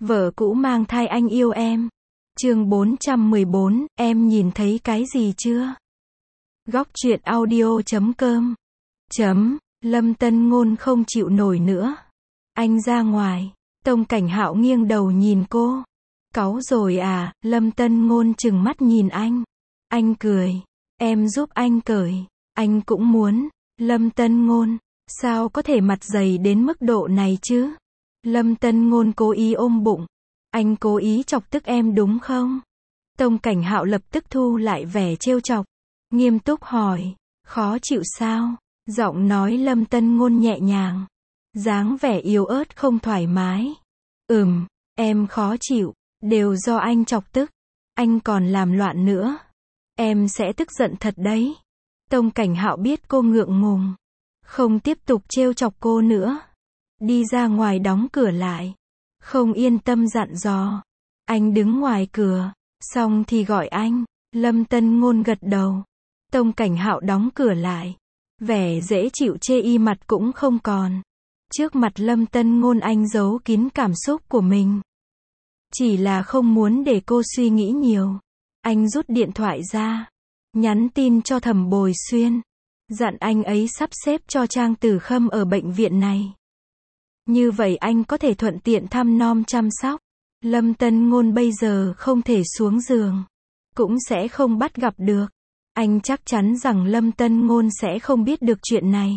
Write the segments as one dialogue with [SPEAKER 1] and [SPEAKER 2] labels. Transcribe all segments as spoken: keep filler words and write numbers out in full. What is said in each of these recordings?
[SPEAKER 1] Vợ cũ mang thai anh yêu em. Chương bốn trăm mười bốn, em nhìn thấy cái gì chưa? Góc truyện audio chấm com. Chấm, Lâm Tân Ngôn không chịu nổi nữa. Anh ra ngoài. Tông Cảnh Hạo nghiêng đầu nhìn cô. Cáu rồi à? Lâm Tân Ngôn trừng mắt nhìn anh. Anh cười. Em giúp anh cởi. Anh cũng muốn. Lâm Tân Ngôn. Sao có thể mặt dày đến mức độ này chứ? Lâm Tân Ngôn cố ý ôm bụng. Anh cố ý chọc tức em đúng không? Tông Cảnh Hạo lập tức thu lại vẻ trêu chọc. Nghiêm túc hỏi. Khó chịu sao? Giọng nói Lâm Tân Ngôn nhẹ nhàng. Dáng vẻ yếu ớt không thoải mái. Ừm, em khó chịu. Đều do anh chọc tức. Anh còn làm loạn nữa. Em sẽ tức giận thật đấy. Tông Cảnh Hạo biết cô ngượng ngùng. Không tiếp tục trêu chọc cô nữa. Đi ra ngoài đóng cửa lại. Không yên tâm dặn dò. Anh đứng ngoài cửa. Xong thì gọi anh. Lâm Tân Ngôn gật đầu. Tông Cảnh Hạo đóng cửa lại. Vẻ dễ chịu chê y mặt cũng không còn. Trước mặt Lâm Tân Ngôn anh giấu kín cảm xúc của mình. Chỉ là không muốn để cô suy nghĩ nhiều. Anh rút điện thoại ra. Nhắn tin cho Thẩm Bồi Xuyên. Dặn anh ấy sắp xếp cho Trang Tử Khâm ở bệnh viện này. Như vậy anh có thể thuận tiện thăm nom chăm sóc. Lâm Tân Ngôn bây giờ không thể xuống giường. Cũng sẽ không bắt gặp được. Anh chắc chắn rằng Lâm Tân Ngôn sẽ không biết được chuyện này.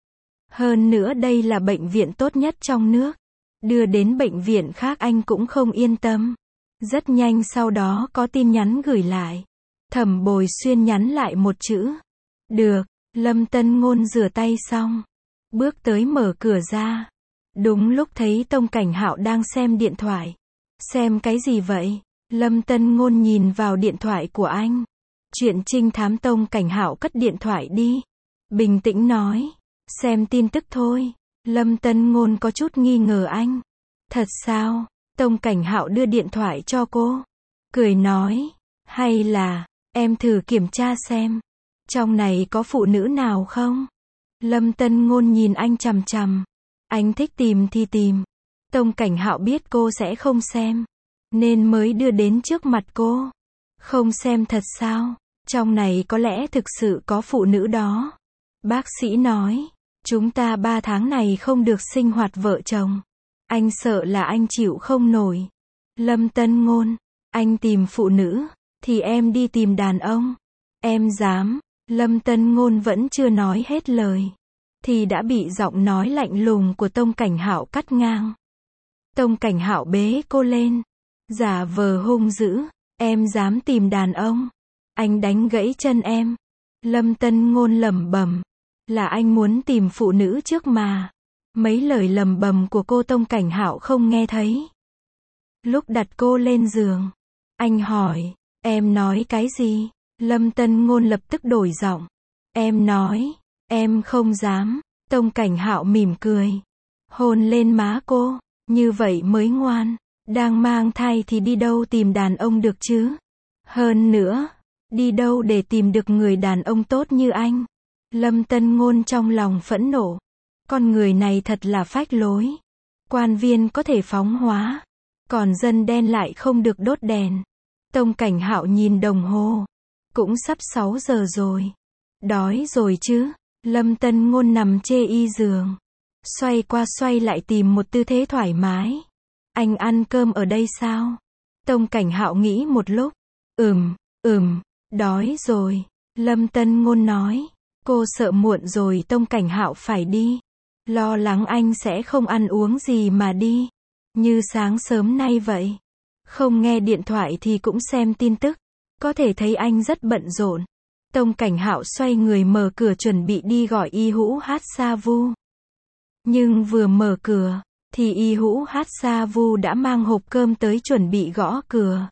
[SPEAKER 1] Hơn nữa đây là bệnh viện tốt nhất trong nước. Đưa đến bệnh viện khác anh cũng không yên tâm. Rất nhanh sau đó có tin nhắn gửi lại. Thẩm Bồi Xuyên nhắn lại một chữ. Được. Lâm Tân Ngôn rửa tay xong. Bước tới mở cửa ra. Đúng lúc thấy Tông Cảnh Hạo đang xem điện thoại. Xem cái gì vậy? Lâm Tân Ngôn nhìn vào điện thoại của anh. Chuyện trinh thám. Tông Cảnh Hạo cất điện thoại đi. Bình tĩnh nói. Xem tin tức thôi. Lâm Tân Ngôn có chút nghi ngờ anh. Thật sao? Tông Cảnh Hạo đưa điện thoại cho cô. Cười nói. Hay là, em thử kiểm tra xem. Trong này có phụ nữ nào không? Lâm Tân Ngôn nhìn anh chằm chằm. Anh thích tìm thì tìm. Tông Cảnh Hạo biết cô sẽ không xem. Nên mới đưa đến trước mặt cô. Không xem thật sao? Trong này có lẽ thực sự có phụ nữ đó. Bác sĩ nói. Chúng ta ba tháng này không được sinh hoạt vợ chồng. Anh sợ là anh chịu không nổi. Lâm Tân Ngôn. Anh tìm phụ nữ. Thì em đi tìm đàn ông. Em dám. Lâm Tân Ngôn vẫn chưa nói hết lời. Thì đã bị giọng nói lạnh lùng của Tông Cảnh Hạo cắt ngang. Tông Cảnh Hạo bế cô lên. Giả vờ hung dữ. Em dám tìm đàn ông. Anh đánh gãy chân em. Lâm Tân Ngôn lẩm bẩm. Là anh muốn tìm phụ nữ trước mà. Mấy lời lẩm bẩm của cô Tông Cảnh Hạo không nghe thấy. Lúc đặt cô lên giường. Anh hỏi. Em nói cái gì? Lâm Tân Ngôn lập tức đổi giọng. Em nói. Em không dám. Tông Cảnh Hạo mỉm cười. Hôn lên má cô. Như vậy mới ngoan. Đang mang thai thì đi đâu tìm đàn ông được chứ? Hơn nữa. Đi đâu để tìm được người đàn ông tốt như anh? Lâm Tân Ngôn trong lòng phẫn nộ. Con người này thật là phách lối. Quan viên có thể phóng hóa. Còn dân đen lại không được đốt đèn. Tông Cảnh Hạo nhìn đồng hồ. Cũng sắp sáu giờ rồi. Đói rồi chứ? Lâm Tân Ngôn nằm chê y giường. Xoay qua xoay lại tìm một tư thế thoải mái. Anh ăn cơm ở đây sao? Tông Cảnh Hạo nghĩ một lúc. Ừm, ừm, đói rồi. Lâm Tân Ngôn nói. Cô sợ muộn rồi Tông Cảnh Hạo phải đi. Lo lắng anh sẽ không ăn uống gì mà đi. Như sáng sớm nay vậy. Không nghe điện thoại thì cũng xem tin tức. Có thể thấy anh rất bận rộn. Tông Cảnh Hạo xoay người mở cửa chuẩn bị đi gọi Y Hữu Hát Sa Vu. Nhưng vừa mở cửa, thì Y Hữu Hát Sa Vu đã mang hộp cơm tới chuẩn bị gõ cửa.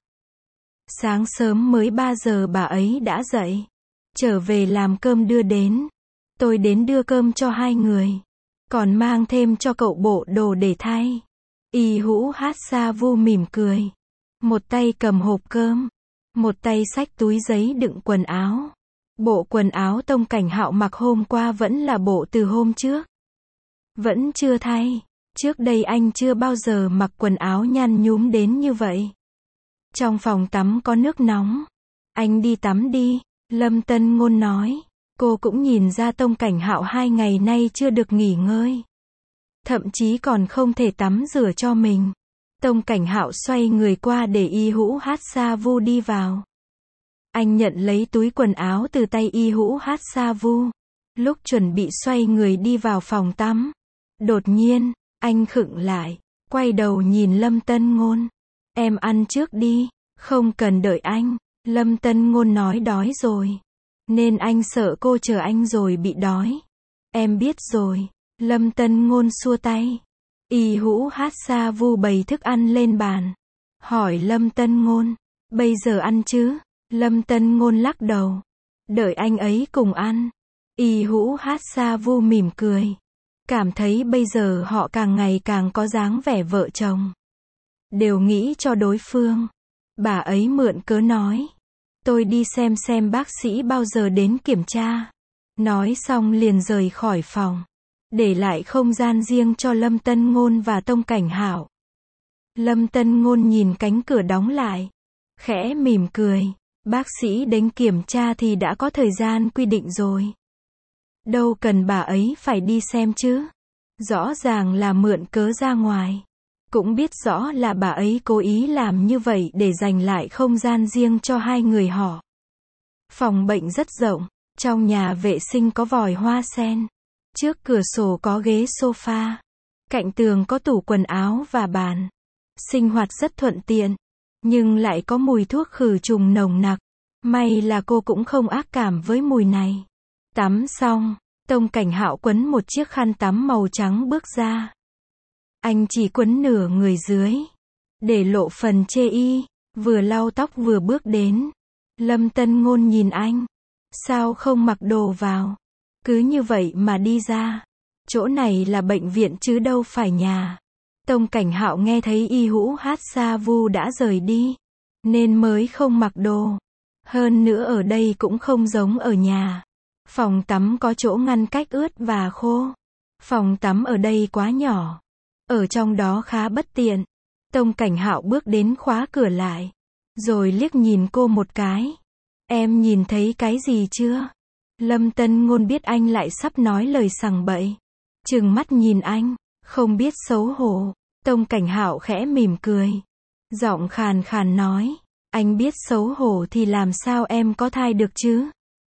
[SPEAKER 1] Sáng sớm mới ba giờ bà ấy đã dậy. Trở về làm cơm đưa đến. Tôi đến đưa cơm cho hai người. Còn mang thêm cho cậu bộ đồ để thay. Y Hữu Hát Sa Vu mỉm cười. Một tay cầm hộp cơm. Một tay xách túi giấy đựng quần áo. Bộ quần áo Tông Cảnh Hạo mặc hôm qua vẫn là bộ từ hôm trước. Vẫn chưa thay. Trước đây anh chưa bao giờ mặc quần áo nhăn nhúm đến như vậy. Trong phòng tắm có nước nóng. Anh đi tắm đi, Lâm Tân Ngôn nói. Cô cũng nhìn ra Tông Cảnh Hạo hai ngày nay chưa được nghỉ ngơi. Thậm chí còn không thể tắm rửa cho mình. Tông Cảnh Hạo xoay người qua để Y Hữu Hát Sa Vu đi vào. Anh nhận lấy túi quần áo từ tay Y Hữu Hát Sa Vu. Lúc chuẩn bị xoay người đi vào phòng tắm. Đột nhiên, anh khựng lại, quay đầu nhìn Lâm Tân Ngôn. Em ăn trước đi, không cần đợi anh. Lâm Tân Ngôn nói đói rồi. Nên anh sợ cô chờ anh rồi bị đói. Em biết rồi. Lâm Tân Ngôn xua tay. Y Hữu Hát Sa Vu bày thức ăn lên bàn. Hỏi Lâm Tân Ngôn. Bây giờ ăn chứ? Lâm Tân Ngôn lắc đầu. Đợi anh ấy cùng ăn. Y Hữu Hát Sa Vu mỉm cười. Cảm thấy bây giờ họ càng ngày càng có dáng vẻ vợ chồng. Đều nghĩ cho đối phương. Bà ấy mượn cớ nói. Tôi đi xem xem bác sĩ bao giờ đến kiểm tra. Nói xong liền rời khỏi phòng. Để lại không gian riêng cho Lâm Tân Ngôn và Tông Cảnh Hạo. Lâm Tân Ngôn nhìn cánh cửa đóng lại. Khẽ mỉm cười. Bác sĩ đến kiểm tra thì đã có thời gian quy định rồi. Đâu cần bà ấy phải đi xem chứ. Rõ ràng là mượn cớ ra ngoài. Cũng biết rõ là bà ấy cố ý làm như vậy để giành lại không gian riêng cho hai người họ. Phòng bệnh rất rộng. Trong nhà vệ sinh có vòi hoa sen. Trước cửa sổ có ghế sofa. Cạnh tường có tủ quần áo và bàn. Sinh hoạt rất thuận tiện. Nhưng lại có mùi thuốc khử trùng nồng nặc. May là cô cũng không ác cảm với mùi này. Tắm xong, Tông Cảnh Hạo quấn một chiếc khăn tắm màu trắng bước ra. Anh chỉ quấn nửa người dưới. Để lộ phần chê y. Vừa lau tóc vừa bước đến. Lâm Tân Ngôn nhìn anh. Sao không mặc đồ vào? Cứ như vậy mà đi ra. Chỗ này là bệnh viện chứ đâu phải nhà. Tông Cảnh Hạo nghe thấy Y Hữu Hát Sa Vu đã rời đi. Nên mới không mặc đồ. Hơn nữa ở đây cũng không giống ở nhà. Phòng tắm có chỗ ngăn cách ướt và khô. Phòng tắm ở đây quá nhỏ. Ở trong đó khá bất tiện. Tông Cảnh Hạo bước đến khóa cửa lại. Rồi liếc nhìn cô một cái. Em nhìn thấy cái gì chưa? Lâm Tân Ngôn biết anh lại sắp nói lời sằng bậy. Trừng mắt nhìn anh. Không biết xấu hổ. Tông Cảnh Hạo khẽ mỉm cười. Giọng khàn khàn nói. Anh biết xấu hổ thì làm sao em có thai được chứ?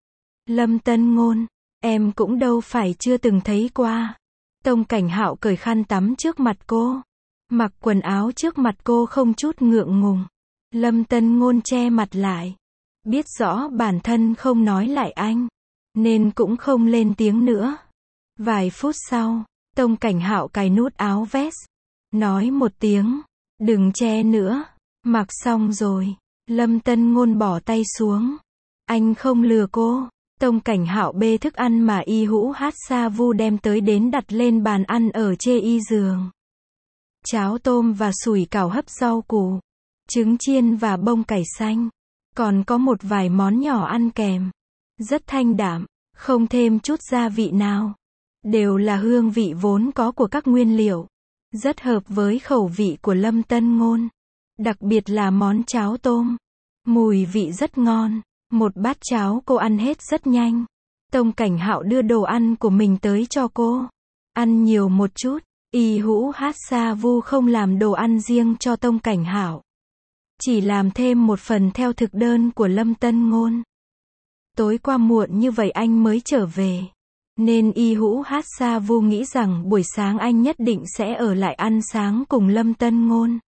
[SPEAKER 1] Lâm Tân Ngôn. Em cũng đâu phải chưa từng thấy qua. Tông Cảnh Hạo cởi khăn tắm trước mặt cô. Mặc quần áo trước mặt cô không chút ngượng ngùng. Lâm Tân Ngôn che mặt lại. Biết rõ bản thân không nói lại anh. Nên cũng không lên tiếng nữa. Vài phút sau, Tông Cảnh Hạo cài nút áo vest. Nói một tiếng. Đừng che nữa. Mặc xong rồi. Lâm Tân Ngôn bỏ tay xuống. Anh không lừa cô. Tông Cảnh Hạo bê thức ăn mà Y Hữu Hát Sa Vu đem tới đến đặt lên bàn ăn ở chê y giường. Cháo tôm và sủi cảo hấp rau củ. Trứng chiên và bông cải xanh. Còn có một vài món nhỏ ăn kèm. Rất thanh đạm, không thêm chút gia vị nào. Đều là hương vị vốn có của các nguyên liệu. Rất hợp với khẩu vị của Lâm Tân Ngôn. Đặc biệt là món cháo tôm. Mùi vị rất ngon. Một bát cháo cô ăn hết rất nhanh. Tông Cảnh Hạo đưa đồ ăn của mình tới cho cô. Ăn nhiều một chút. Y Hữu Hát Sa Vu không làm đồ ăn riêng cho Tông Cảnh Hạo. Chỉ làm thêm một phần theo thực đơn của Lâm Tân Ngôn. Tối qua muộn như vậy anh mới trở về. Nên Y Hữu Hát Sa Vu nghĩ rằng buổi sáng anh nhất định sẽ ở lại ăn sáng cùng Lâm Tân Ngôn.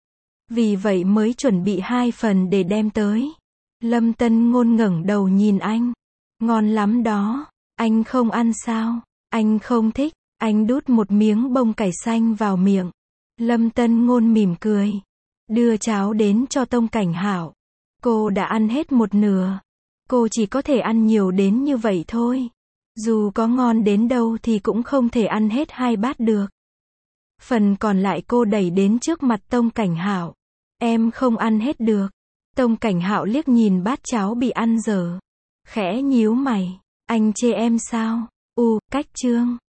[SPEAKER 1] Vì vậy mới chuẩn bị hai phần để đem tới. Lâm Tân Ngôn ngẩng đầu nhìn anh. Ngon lắm đó. Anh không ăn sao? Anh không thích. Anh đút một miếng bông cải xanh vào miệng. Lâm Tân Ngôn mỉm cười. Đưa cháo đến cho Tông Cảnh Hạo. Cô đã ăn hết một nửa. Cô chỉ có thể ăn nhiều đến như vậy thôi. Dù có ngon đến đâu thì cũng không thể ăn hết hai bát được. Phần còn lại cô đẩy đến trước mặt Tông Cảnh Hạo. Em không ăn hết được. Tông Cảnh Hạo liếc nhìn bát cháo bị ăn dở. Khẽ nhíu mày. Anh chê em sao? U, cách chương.